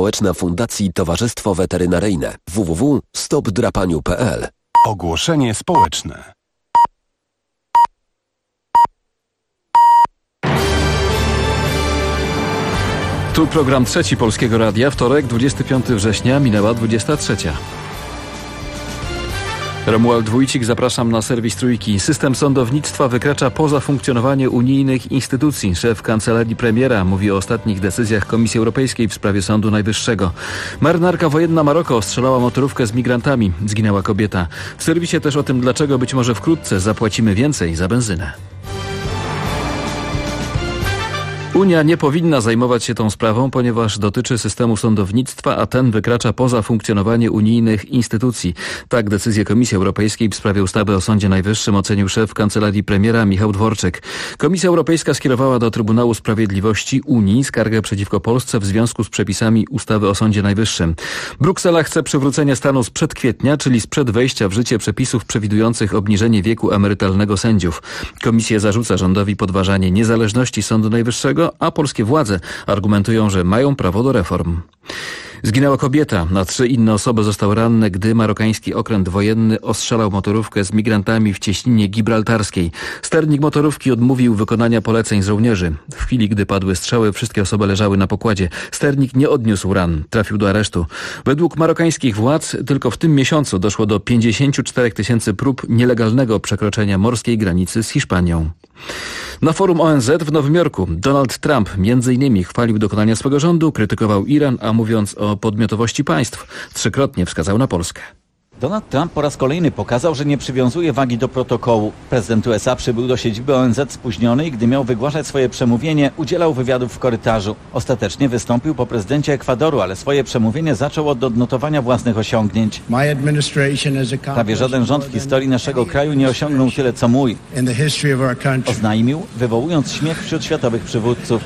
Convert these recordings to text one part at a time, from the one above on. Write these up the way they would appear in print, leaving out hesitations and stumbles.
społeczna Fundacji Towarzystwo Weterynaryjne. www.stopdrapaniu.pl. Ogłoszenie społeczne. Tu program Trzeci Polskiego Radia. Wtorek, 25 września, minęła 23. Romuald Wójcik, zapraszam na serwis Trójki. System sądownictwa wykracza poza funkcjonowanie unijnych instytucji. Szef Kancelarii Premiera mówi o ostatnich decyzjach Komisji Europejskiej w sprawie Sądu Najwyższego. Marynarka wojenna Maroko ostrzelała motorówkę z migrantami. Zginęła kobieta. W serwisie też o tym, dlaczego być może wkrótce zapłacimy więcej za benzynę. Unia nie powinna zajmować się tą sprawą, ponieważ dotyczy systemu sądownictwa, a ten wykracza poza funkcjonowanie unijnych instytucji. Tak decyzję Komisji Europejskiej w sprawie ustawy o Sądzie Najwyższym ocenił szef Kancelarii Premiera Michał Dworczyk. Komisja Europejska skierowała do Trybunału Sprawiedliwości Unii skargę przeciwko Polsce w związku z przepisami ustawy o Sądzie Najwyższym. Bruksela chce przywrócenia stanu sprzed kwietnia, czyli sprzed wejścia w życie przepisów przewidujących obniżenie wieku emerytalnego sędziów. Komisja zarzuca rządowi podważanie niezależności Sądu Najwyższego, a polskie władze argumentują, że mają prawo do reform. Zginęła kobieta, a 3 inne osoby zostały ranne, gdy marokański okręt wojenny ostrzelał motorówkę z migrantami w cieśninie gibraltarskiej. Sternik motorówki odmówił wykonania poleceń z żołnierzy. W chwili, gdy padły strzały, wszystkie osoby leżały na pokładzie. Sternik nie odniósł ran, trafił do aresztu. Według marokańskich władz tylko w tym miesiącu doszło do 54 000 prób nielegalnego przekroczenia morskiej granicy z Hiszpanią. Na forum ONZ w Nowym Jorku Donald Trump m.in. chwalił dokonania swego rządu, krytykował Iran, a mówiąc o podmiotowości państw, 3-krotnie wskazał na Polskę. Donald Trump po raz kolejny pokazał, że nie przywiązuje wagi do protokołu. Prezydent USA przybył do siedziby ONZ spóźniony i gdy miał wygłaszać swoje przemówienie, udzielał wywiadów w korytarzu. Ostatecznie wystąpił po prezydencie Ekwadoru, ale swoje przemówienie zaczął od odnotowania własnych osiągnięć. Prawie żaden rząd w historii naszego kraju nie osiągnął tyle co mój. Oznajmił, wywołując śmiech wśród światowych przywódców.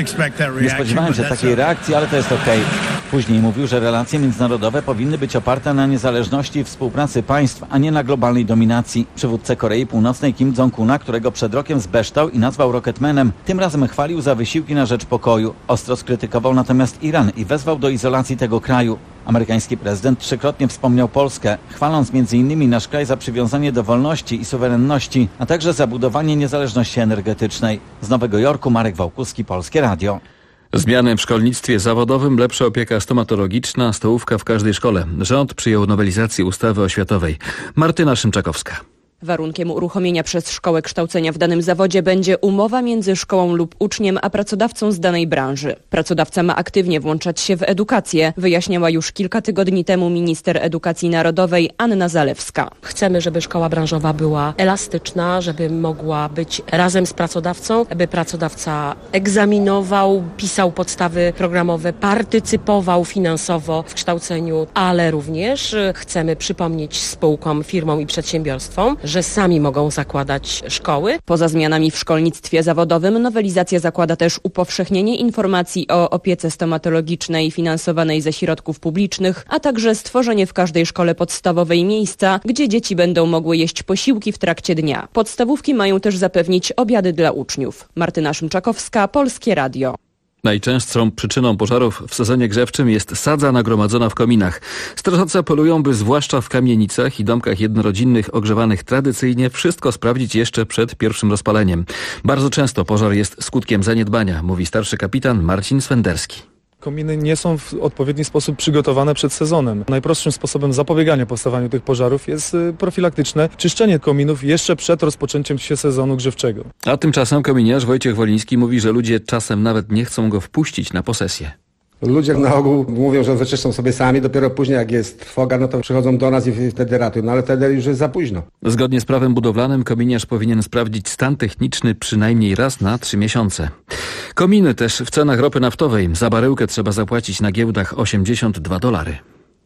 Nie spodziewałem się takiej reakcji, ale to jest okej. Później mówił, że relacje międzynarodowe powinny być oparte na niezależności i współpracy państw, a nie na globalnej dominacji. Przywódcę Korei Północnej Kim Jong-una, którego przed rokiem zbeształ i nazwał Rocketmanem, tym razem chwalił za wysiłki na rzecz pokoju. Ostro skrytykował natomiast Iran i wezwał do izolacji tego kraju. Amerykański prezydent 3-krotnie wspomniał Polskę, chwaląc m.in. nasz kraj za przywiązanie do wolności i suwerenności, a także za budowanie niezależności energetycznej. Z Nowego Jorku Marek Wałkuski, Polskie Radio. Zmiany w szkolnictwie zawodowym, lepsza opieka stomatologiczna, stołówka w każdej szkole. Rząd przyjął nowelizację ustawy oświatowej. Martyna Szymczakowska. Warunkiem uruchomienia przez szkołę kształcenia w danym zawodzie będzie umowa między szkołą lub uczniem a pracodawcą z danej branży. Pracodawca ma aktywnie włączać się w edukację, wyjaśniała już kilka tygodni temu minister edukacji narodowej Anna Zalewska. Chcemy, żeby szkoła branżowa była elastyczna, żeby mogła być razem z pracodawcą, aby pracodawca egzaminował, pisał podstawy programowe, partycypował finansowo w kształceniu, ale również chcemy przypomnieć spółkom, firmom i przedsiębiorstwom, że sami mogą zakładać szkoły. Poza zmianami w szkolnictwie zawodowym nowelizacja zakłada też upowszechnienie informacji o opiece stomatologicznej finansowanej ze środków publicznych, a także stworzenie w każdej szkole podstawowej miejsca, gdzie dzieci będą mogły jeść posiłki w trakcie dnia. Podstawówki mają też zapewnić obiady dla uczniów. Martyna Szymczakowska, Polskie Radio. Najczęstszą przyczyną pożarów w sezonie grzewczym jest sadza nagromadzona w kominach. Strażacy apelują, by zwłaszcza w kamienicach i domkach jednorodzinnych ogrzewanych tradycyjnie wszystko sprawdzić jeszcze przed pierwszym rozpaleniem. Bardzo często pożar jest skutkiem zaniedbania, mówi starszy kapitan Marcin Swenderski. Kominy nie są w odpowiedni sposób przygotowane przed sezonem. Najprostszym sposobem zapobiegania powstawaniu tych pożarów jest profilaktyczne czyszczenie kominów jeszcze przed rozpoczęciem się sezonu grzewczego. A tymczasem kominiarz Wojciech Woliński mówi, że ludzie czasem nawet nie chcą go wpuścić na posesję. Ludzie na ogół mówią, że wyczyszczą sobie sami, dopiero później jak jest trwoga, no to przychodzą do nas i wtedy ratują, no ale wtedy już jest za późno. Zgodnie z prawem budowlanym kominiarz powinien sprawdzić stan techniczny przynajmniej raz na 3 miesiące. Kominy też w cenach ropy naftowej. Za baryłkę trzeba zapłacić na giełdach $82.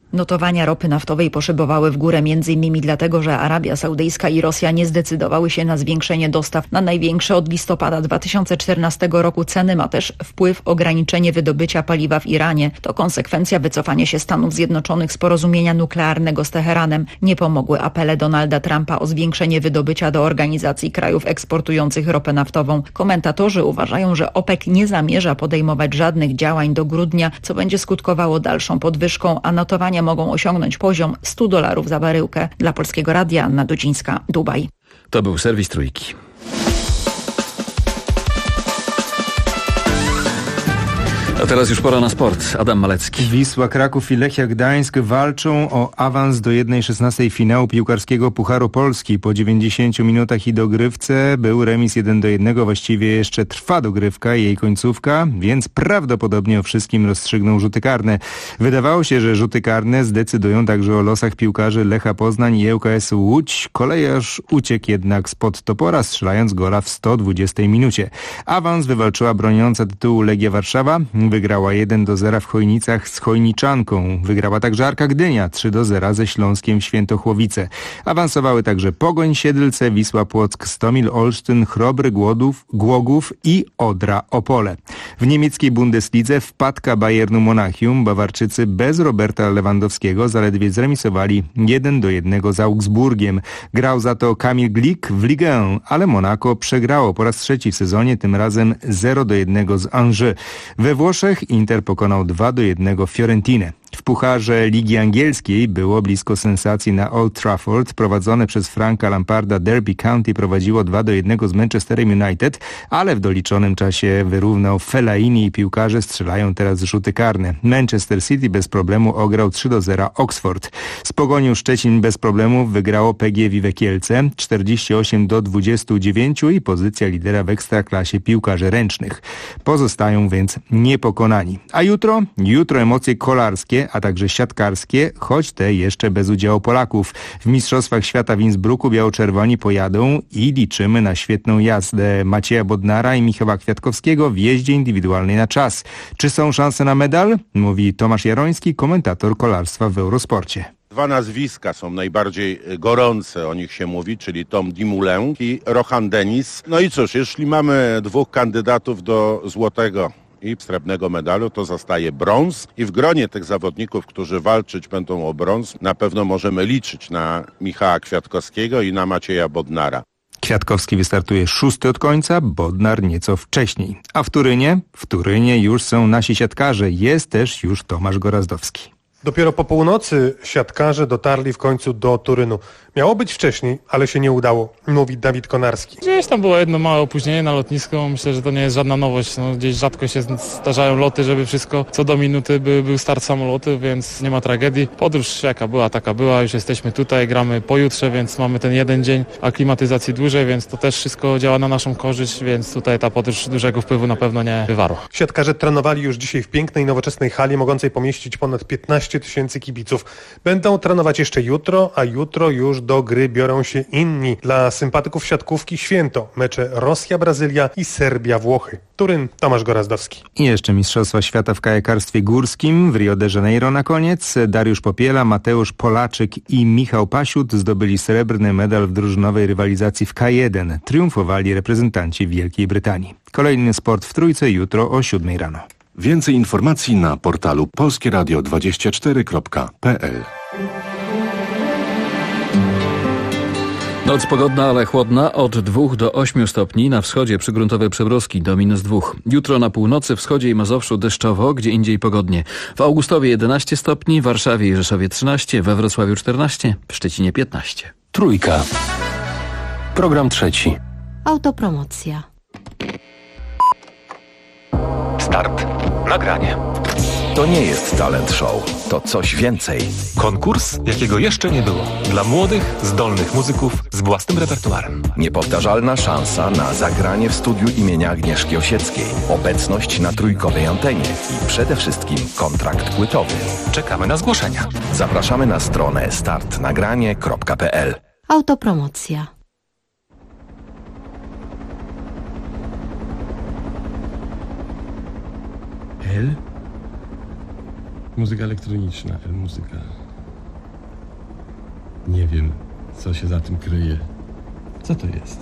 Notowania ropy naftowej poszybowały w górę m.in. dlatego, że Arabia Saudyjska i Rosja nie zdecydowały się na zwiększenie dostaw na największe od listopada 2014 roku ceny. Ma też wpływ ograniczenie wydobycia paliwa w Iranie. To konsekwencja wycofania się Stanów Zjednoczonych z porozumienia nuklearnego z Teheranem. Nie pomogły apele Donalda Trumpa o zwiększenie wydobycia do Organizacji Krajów Eksportujących ropę naftową. Komentatorzy uważają, że OPEC nie zamierza podejmować żadnych działań do grudnia, co będzie skutkowało dalszą podwyżką, a notowania mogą osiągnąć poziom $100 za baryłkę. Dla Polskiego Radia Anna Dudzińska, Dubaj. To był serwis Trójki. A teraz już pora na sport. Adam Malecki. Wisła Kraków i Lechia Gdańsk walczą o awans do 1/16 finału piłkarskiego Pucharu Polski. Po 90 minutach i dogrywce był remis 1-1. Właściwie jeszcze trwa dogrywka i jej końcówka, więc prawdopodobnie o wszystkim rozstrzygną rzuty karne. Wydawało się, że rzuty karne zdecydują także o losach piłkarzy Lecha Poznań i ŁKS Łódź. Kolejarz uciekł jednak spod topora, strzelając gola w 120 minucie. Awans wywalczyła broniąca tytułu Legia Warszawa. Wygrała 1-0 w Chojnicach z Chojniczanką. Wygrała także Arka Gdynia 3-0 ze Śląskiem Świętochłowice. Awansowały także Pogoń Siedlce, Wisła Płock, Stomil Olsztyn, Chrobry Głogów i Odra Opole. W niemieckiej Bundeslidze wpadka Bayernu Monachium. Bawarczycy bez Roberta Lewandowskiego zaledwie zremisowali 1-1 z Augsburgiem. Grał za to Kamil Glik w Ligue 1, ale Monako przegrało po raz trzeci w sezonie, tym razem 0-1 z Angers. We Włoszech Inter pokonał 2-1 Fiorentinę. W Pucharze Ligi Angielskiej było blisko sensacji na Old Trafford. Prowadzone przez Franka Lamparda Derby County prowadziło 2-1 z Manchesterem United, ale w doliczonym czasie wyrównał Fellaini i piłkarze strzelają teraz rzuty karne. Manchester City bez problemu ograł 3-0 Oxford. Z Pogonią Szczecin bez problemu wygrało PGW Kielce 48-29 i pozycja lidera w Ekstraklasie piłkarzy ręcznych. Pozostają więc niepokonani. A jutro emocje kolarskie, a także siatkarskie, choć te jeszcze bez udziału Polaków. W Mistrzostwach Świata w Innsbrucku biało-czerwoni pojadą i liczymy na świetną jazdę Macieja Bodnara i Michała Kwiatkowskiego w jeździe indywidualnej na czas. Czy są szanse na medal? Mówi Tomasz Jaroński, komentator kolarstwa w Eurosporcie. Dwa nazwiska są najbardziej gorące, o nich się mówi, czyli Tom Dumoulin i Rohan Dennis. No i cóż, jeśli mamy dwóch kandydatów do złotego i srebrnego medalu, to zostaje brąz i w gronie tych zawodników, którzy walczyć będą o brąz, na pewno możemy liczyć na Michała Kwiatkowskiego i na Macieja Bodnara. Kwiatkowski wystartuje 6. od końca, Bodnar nieco wcześniej. A w Turynie już są nasi siatkarze, jest też już Tomasz Gorazdowski. Dopiero po północy siatkarze dotarli w końcu do Turynu. Miało być wcześniej, ale się nie udało, mówi Dawid Konarski. Gdzieś tam było jedno małe opóźnienie na lotnisku. Myślę, że to nie jest żadna nowość. Gdzieś rzadko się zdarzają loty, żeby wszystko co do minuty był start samolotu, więc nie ma tragedii. Podróż jaka była, taka była. Już jesteśmy tutaj, gramy pojutrze, więc mamy ten jeden dzień aklimatyzacji dłużej, więc to też wszystko działa na naszą korzyść, więc tutaj ta podróż dużego wpływu na pewno nie wywarła. Siatkarze trenowali już dzisiaj w pięknej, nowoczesnej hali mogącej pomieścić ponad 15 000 kibiców. Będą trenować jeszcze jutro, a jutro już do gry biorą się inni. Dla sympatyków siatkówki święto. Mecze Rosja-Brazylia i Serbia-Włochy. Turyn, Tomasz Gorazdowski. I jeszcze Mistrzostwa Świata w kajakarstwie górskim w Rio de Janeiro na koniec. Dariusz Popiela, Mateusz Polaczyk i Michał Pasiut zdobyli srebrny medal w drużynowej rywalizacji w K1. Triumfowali reprezentanci Wielkiej Brytanii. Kolejny sport w Trójce jutro o 7 rano. Więcej informacji na portalu polskieradio24.pl. Noc pogodna, ale chłodna, od 2 do 8 stopni, na wschodzie przygruntowe przymrozki do -2. Jutro na północy, wschodzie i Mazowszu deszczowo, gdzie indziej pogodnie. W Augustowie 11 stopni, w Warszawie i Rzeszowie 13, we Wrocławiu 14, w Szczecinie 15. Trójka. Program trzeci. Autopromocja. Start. Nagranie. To nie jest talent show, to coś więcej. Konkurs, jakiego jeszcze nie było. Dla młodych, zdolnych muzyków z własnym repertuarem. Niepowtarzalna szansa na zagranie w studiu imienia Agnieszki Osieckiej. Obecność na trójkowej antenie i przede wszystkim kontrakt płytowy. Czekamy na zgłoszenia. Zapraszamy na stronę startnagranie.pl. Autopromocja. L Muzyka elektroniczna, muzyka. Nie wiem, co się za tym kryje. Co to jest?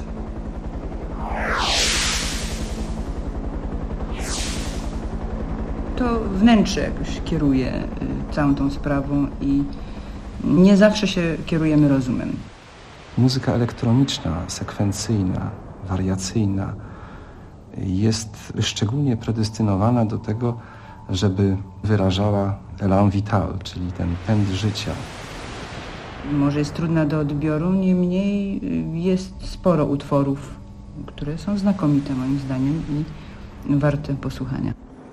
To wnętrze jakoś kieruje całą tą sprawą i nie zawsze się kierujemy rozumem. Muzyka elektroniczna, sekwencyjna, wariacyjna jest szczególnie predestynowana do tego, żeby wyrażała élan vital, czyli ten pęd życia. Może jest trudna do odbioru, niemniej jest sporo utworów, które są znakomite moim zdaniem i warte posłuchania.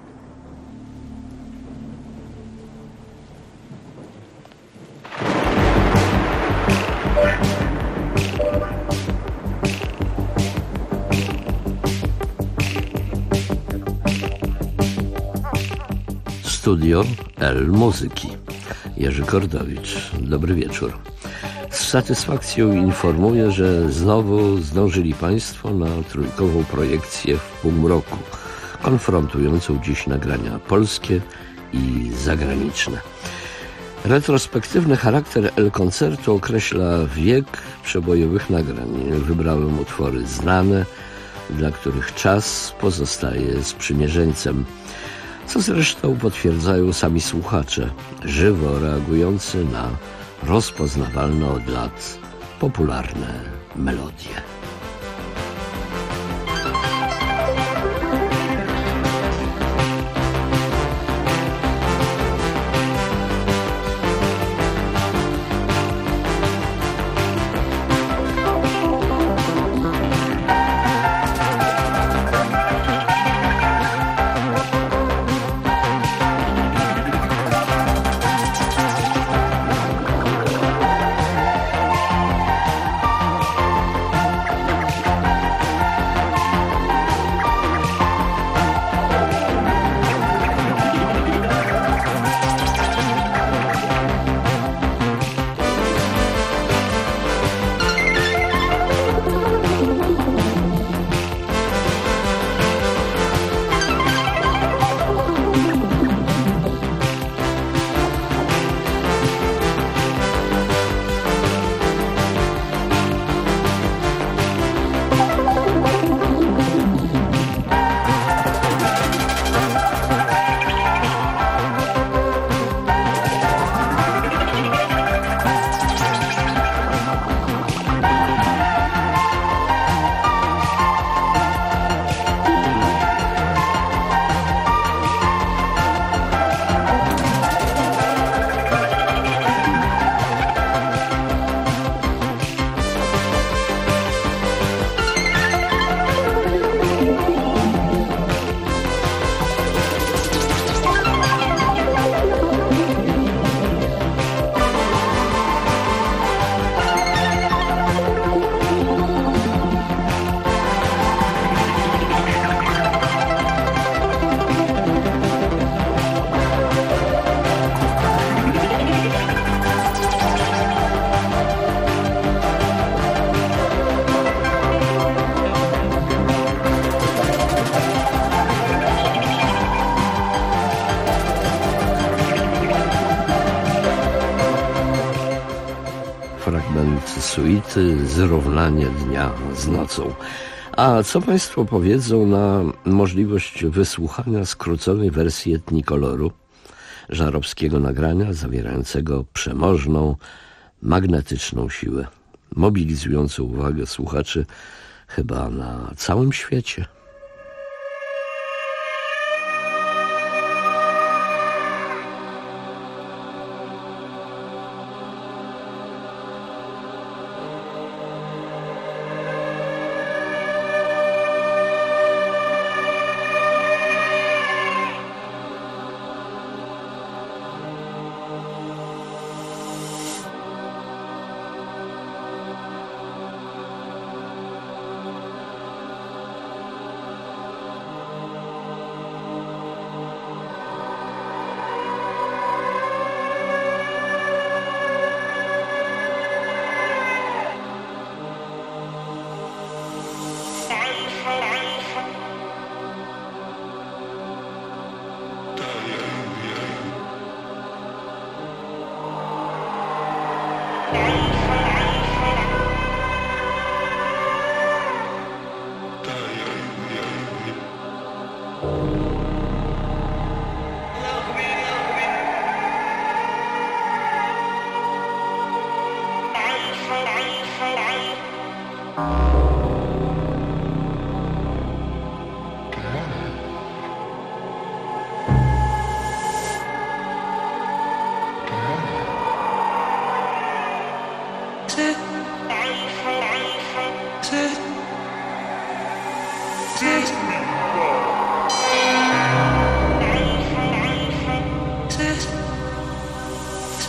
Studio L Muzyki. Jerzy Kordowicz. Dobry wieczór. Z satysfakcją informuję, że znowu zdążyli Państwo na trójkową projekcję w półmroku, konfrontującą dziś nagrania polskie i zagraniczne. Retrospektywny charakter L-koncertu określa wiek przebojowych nagrań. Wybrałem utwory znane, dla których czas pozostaje sprzymierzeńcem, co zresztą potwierdzają sami słuchacze, żywo reagujący na rozpoznawalne od lat popularne melodie. Suity, zrównanie dnia z nocą. A co Państwo powiedzą na możliwość wysłuchania skróconej wersji Etnikoloru, żarowskiego nagrania zawierającego przemożną, magnetyczną siłę, mobilizującą uwagę słuchaczy chyba na całym świecie?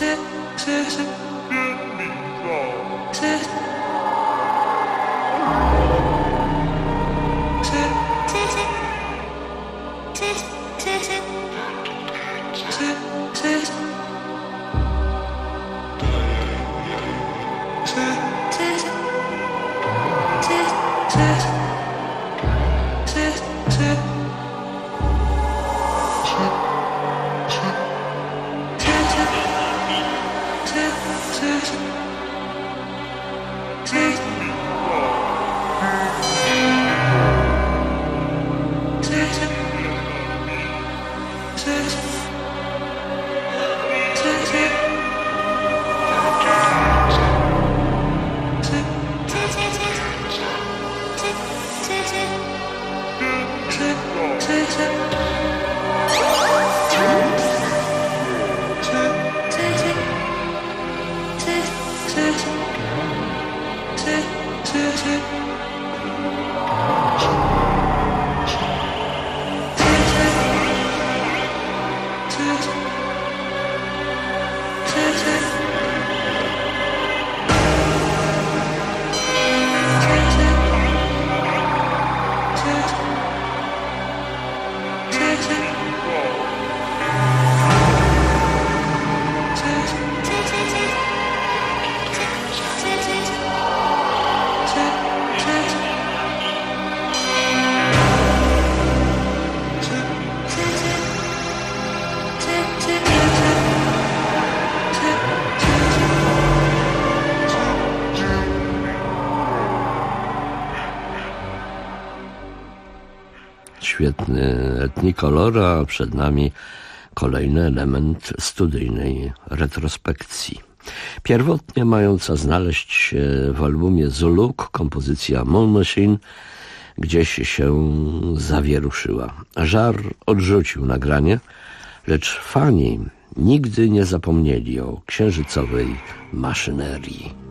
Świetny Etnicolor, a przed nami kolejny element studyjnej retrospekcji. Pierwotnie mająca znaleźć się w albumie Zuluk kompozycja Moon Machine gdzieś się zawieruszyła. Żar odrzucił nagranie, lecz fani nigdy nie zapomnieli o księżycowej maszynerii.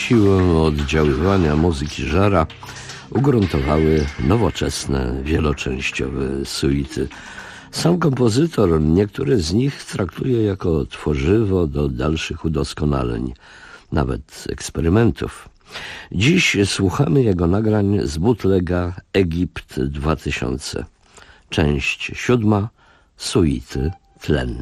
siłę oddziaływania muzyki Żara ugruntowały nowoczesne, wieloczęściowe suity. Sam kompozytor niektóre z nich traktuje jako tworzywo do dalszych udoskonaleń, nawet eksperymentów. Dziś słuchamy jego nagrań z bootlega Egipt 2000. Część 7. Suity Tlen.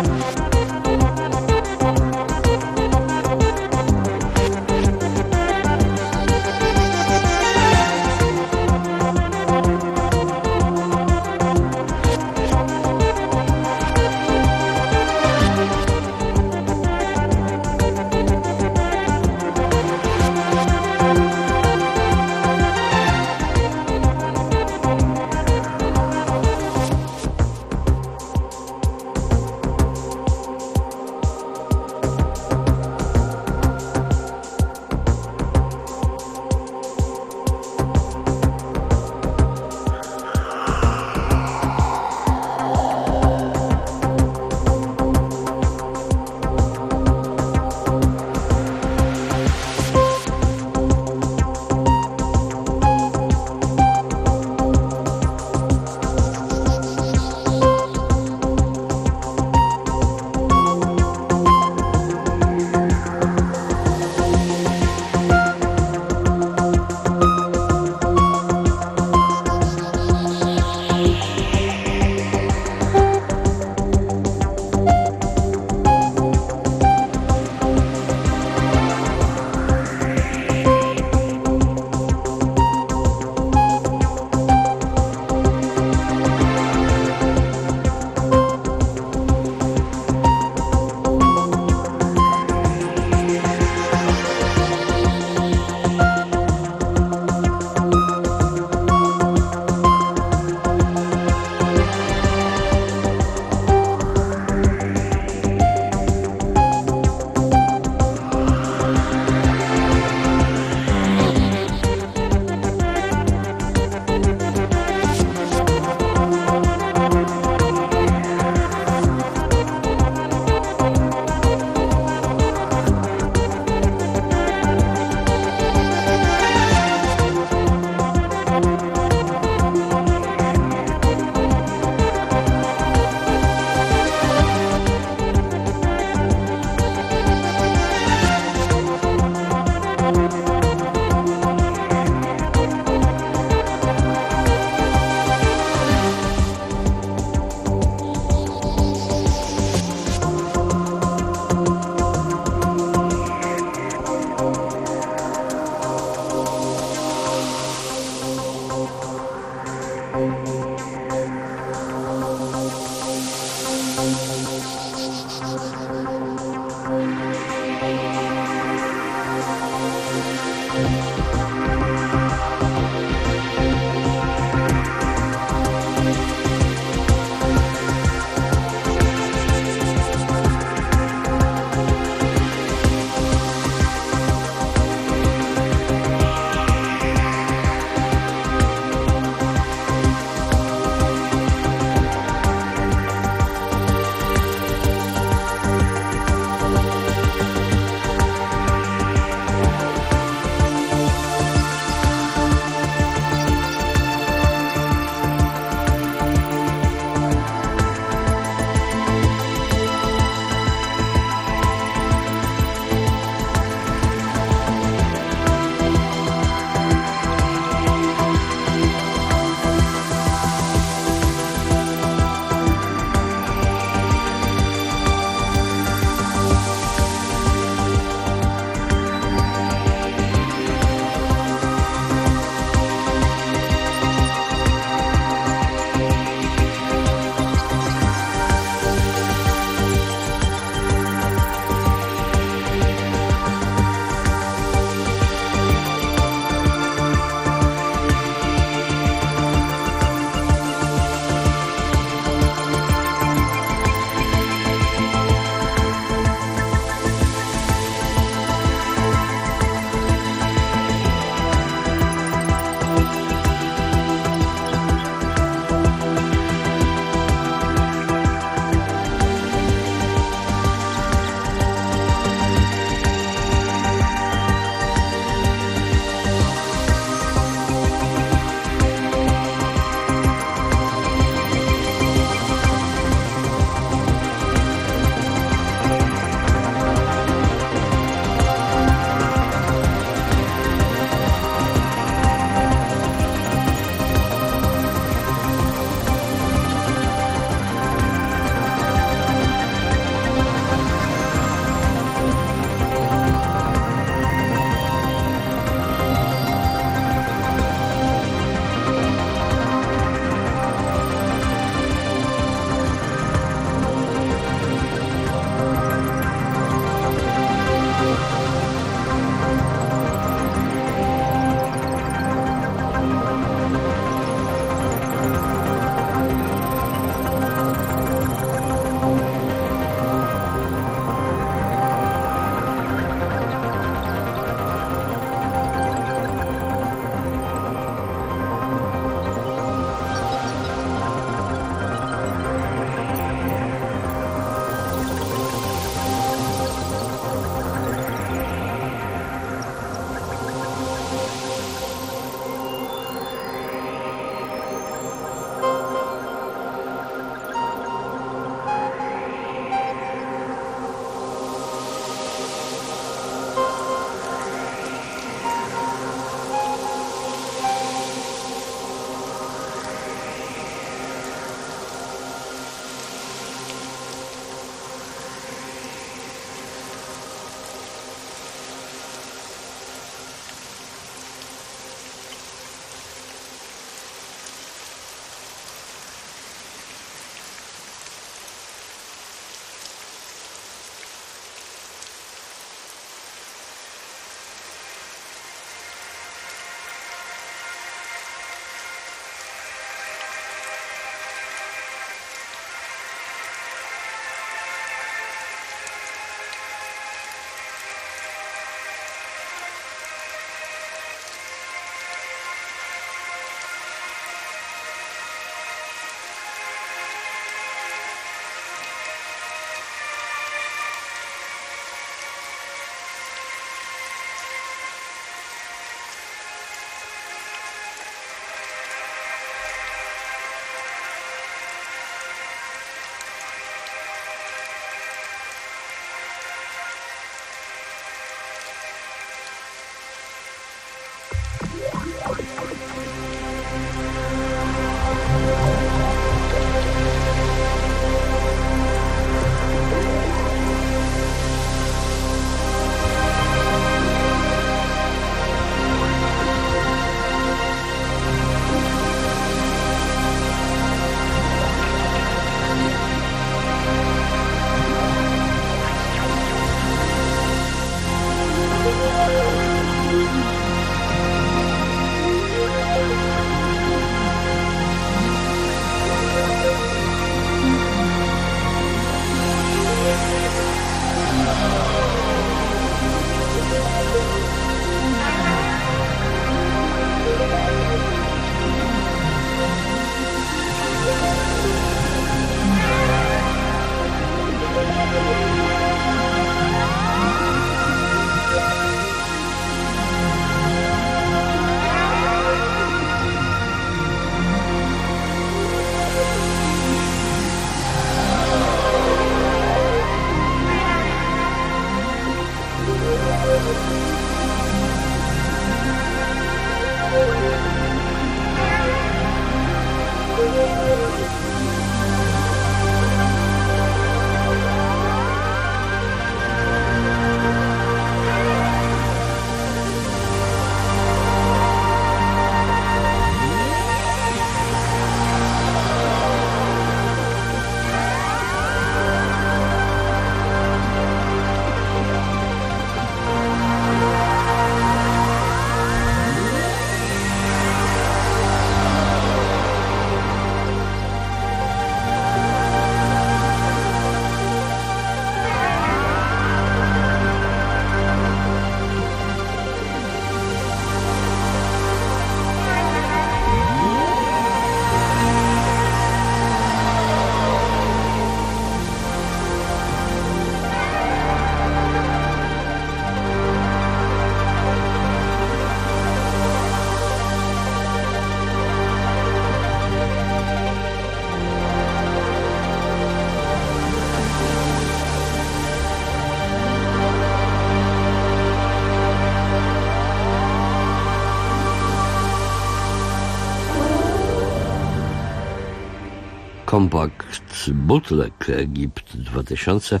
Kompakt Bootleg Egipt 2000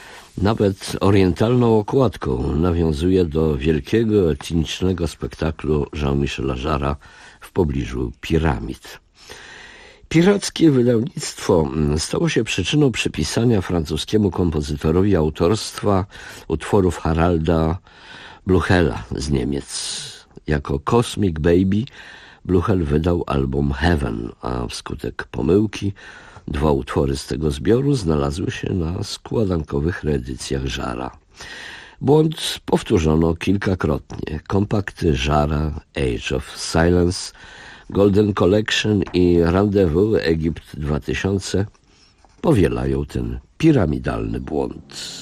nawet orientalną okładką nawiązuje do wielkiego etnicznego spektaklu Jean-Michela Jarre'a w pobliżu piramid. Pirackie wydawnictwo stało się przyczyną przypisania francuskiemu kompozytorowi autorstwa utworów Haralda Blüchela z Niemiec. Jako Cosmic Baby Blüchel wydał album Heaven, a wskutek pomyłki 2 utwory z tego zbioru znalazły się na składankowych reedycjach Jarre'a. Błąd powtórzono kilkakrotnie. Kompakty Jarre'a, Age of Silence, Golden Collection i Rendezvous Egipt 2000 powielają ten piramidalny błąd.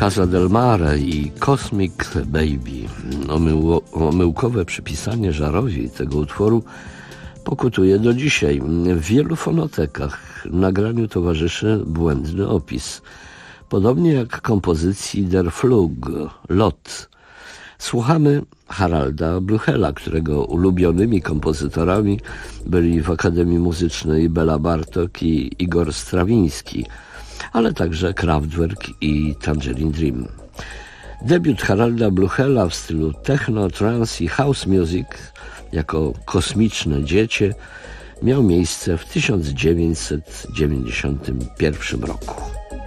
Casa del Mare i Cosmic Baby. Omyłkowe przypisanie Żarowi tego utworu pokutuje do dzisiaj. W wielu fonotekach nagraniu towarzyszy błędny opis. Podobnie jak kompozycji Der Flug, Lot. Słuchamy Haralda Blüchera, którego ulubionymi kompozytorami byli w Akademii Muzycznej Bela Bartok i Igor Strawiński, ale także Kraftwerk i Tangerine Dream. Debiut Haralda Blüchera w stylu techno, trance i house music jako kosmiczne dziecię miał miejsce w 1991 roku.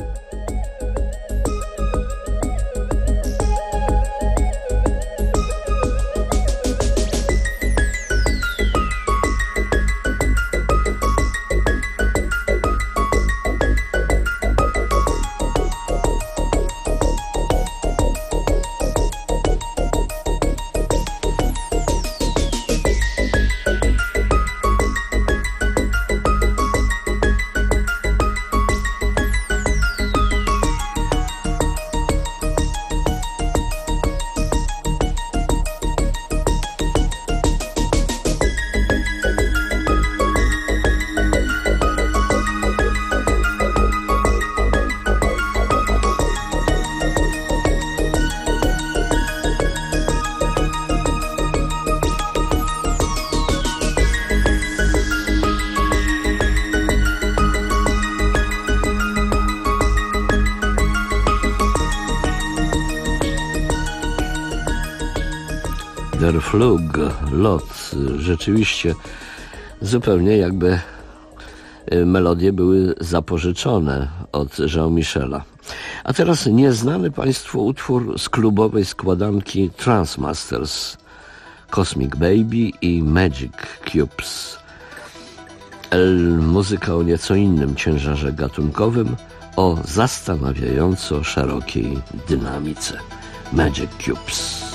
Der Flug, Lot. Rzeczywiście zupełnie jakby melodie były zapożyczone od Jean-Michela. A teraz nieznany Państwu utwór z klubowej składanki Transmasters, Cosmic Baby i Magic Cubes. Muzyka o nieco innym ciężarze gatunkowym, o zastanawiająco szerokiej dynamice. Magic Cubes.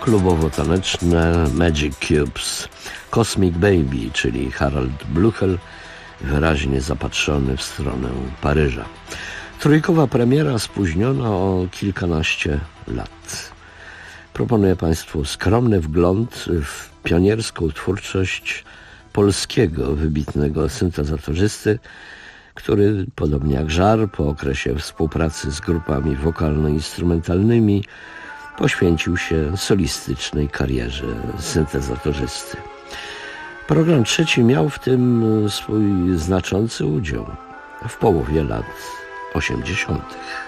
klubowo-taneczne Magic Cubes. Cosmic Baby, czyli Harald Blücher, wyraźnie zapatrzony w stronę Paryża. Trójkowa premiera spóźniona o kilkanaście lat. Proponuję Państwu skromny wgląd w pionierską twórczość polskiego wybitnego syntezatorzysty, który, podobnie jak Żar, po okresie współpracy z grupami wokalno-instrumentalnymi poświęcił się solistycznej karierze syntezatorzysty. Program trzeci miał w tym swój znaczący udział w połowie lat 80.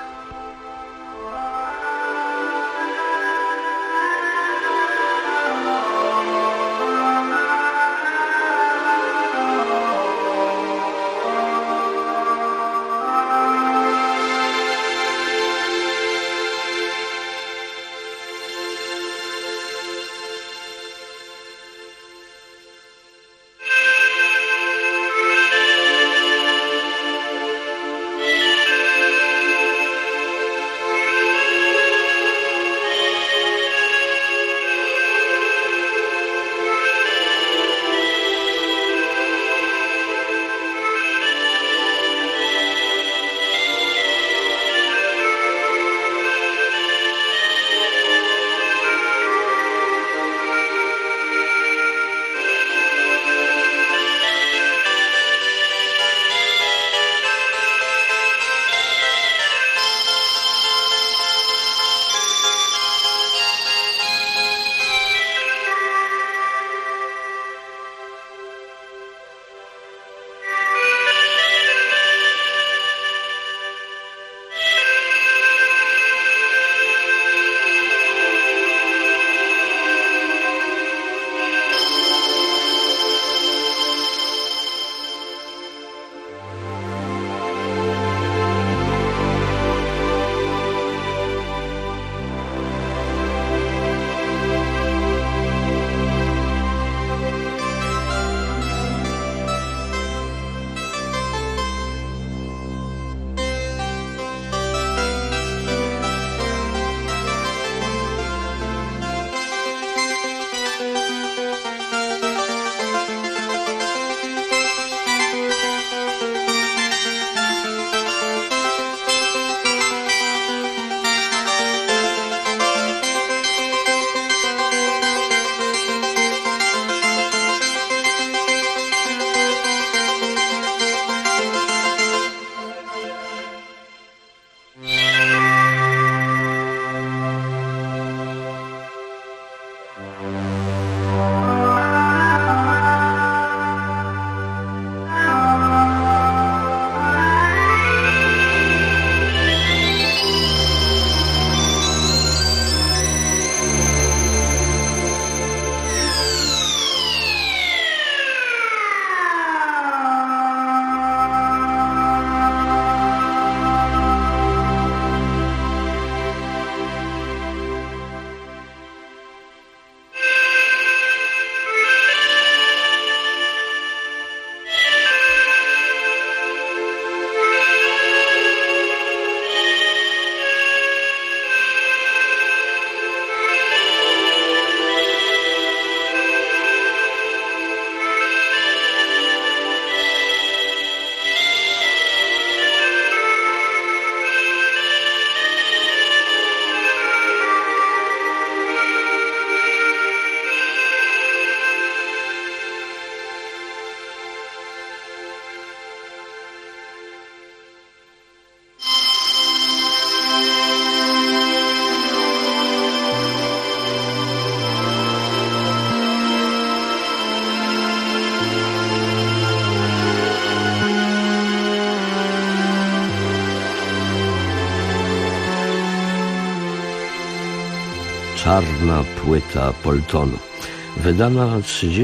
Czarna płyta Poltonu, wydana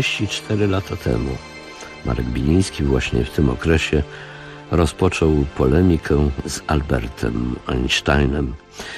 34 lata temu. Marek Biliński właśnie w tym okresie rozpoczął polemikę z Albertem Einsteinem.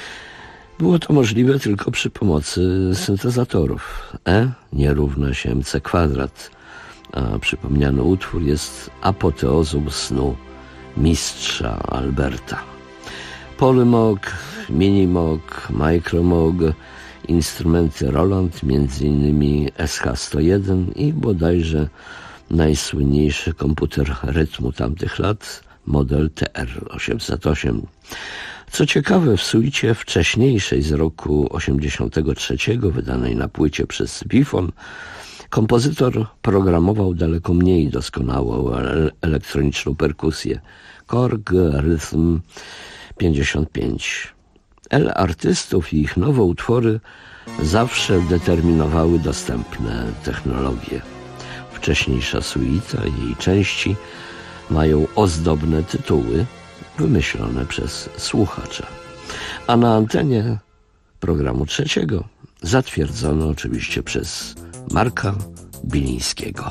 Było to możliwe tylko przy pomocy syntezatorów. E nie równa się mc kwadrat, a przypomniany utwór jest apoteozą snu mistrza Alberta. Polymog, minimog, micromog instrumenty Roland, m.in. SH-101 i bodajże najsłynniejszy komputer rytmu tamtych lat, model TR-808. Co ciekawe, w suicie wcześniejszej z roku 1983, wydanej na płycie przez Bifon, kompozytor programował daleko mniej doskonałą elektroniczną perkusję Korg Rhythm 55. artystów i ich nowe utwory zawsze determinowały dostępne technologie. Wcześniejsza suita i jej części mają ozdobne tytuły wymyślone przez słuchacza. A na antenie programu trzeciego zatwierdzono oczywiście przez Marka Bilińskiego.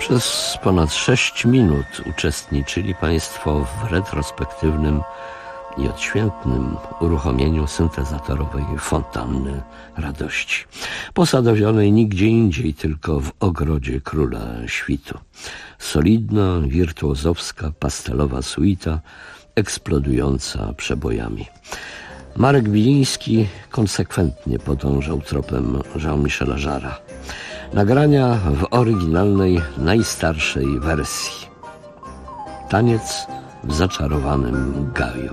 Przez ponad 6 minut uczestniczyli Państwo w retrospektywnym i odświętnym uruchomieniu syntezatorowej fontanny radości, posadowionej nigdzie indziej, tylko w ogrodzie Króla Świtu. Solidna, wirtuozowska, pastelowa suita, eksplodująca przebojami. Marek Biliński konsekwentnie podążał tropem Jean-Michela Jarre'a. Nagrania w oryginalnej, najstarszej wersji. Taniec w zaczarowanym gaju.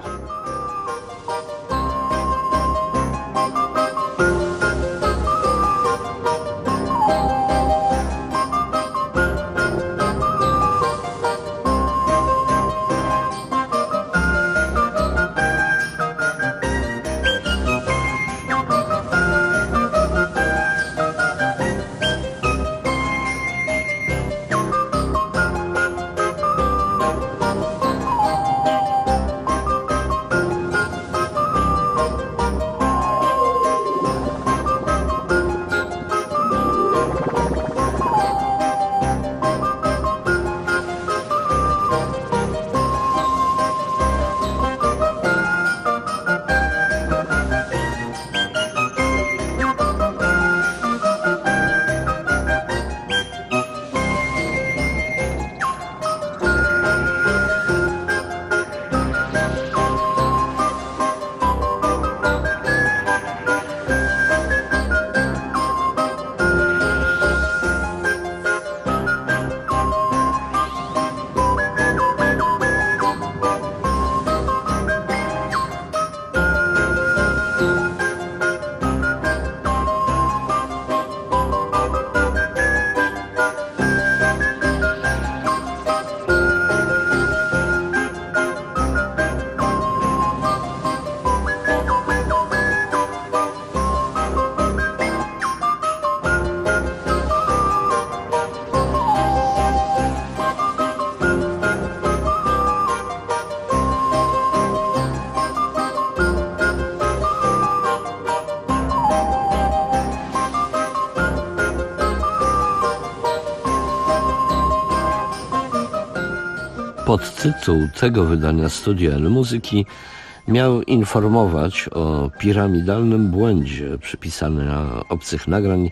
Podtytuł tego wydania Studia El Muzyki miał informować o piramidalnym błędzie przypisanym na obcych nagrań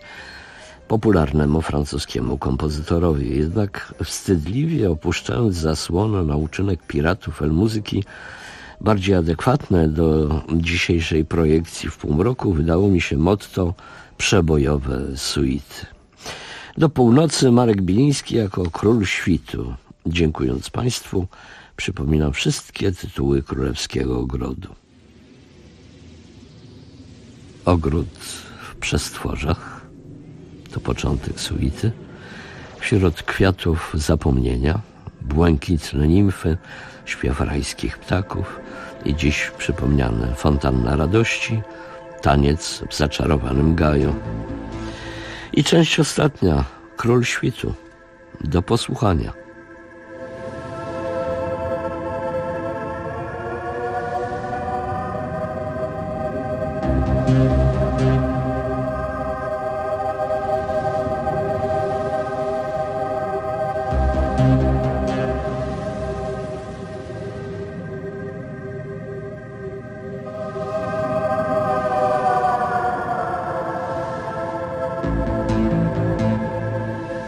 popularnemu francuskiemu kompozytorowi. Jednak wstydliwie opuszczając zasłonę nauczynek piratów El Muzyki, bardziej adekwatne do dzisiejszej projekcji w półmroku, wydało mi się motto przebojowe suity. Do północy Marek Biliński jako Król Świtu. Dziękując Państwu, przypominam wszystkie tytuły Królewskiego Ogrodu. Ogród w przestworzach to początek suity. Wśród kwiatów zapomnienia, błękitne nimfy, śpiew rajskich ptaków i dziś przypomniane fontanna radości, taniec w zaczarowanym gaju. I część ostatnia, Król Świtu. Do posłuchania.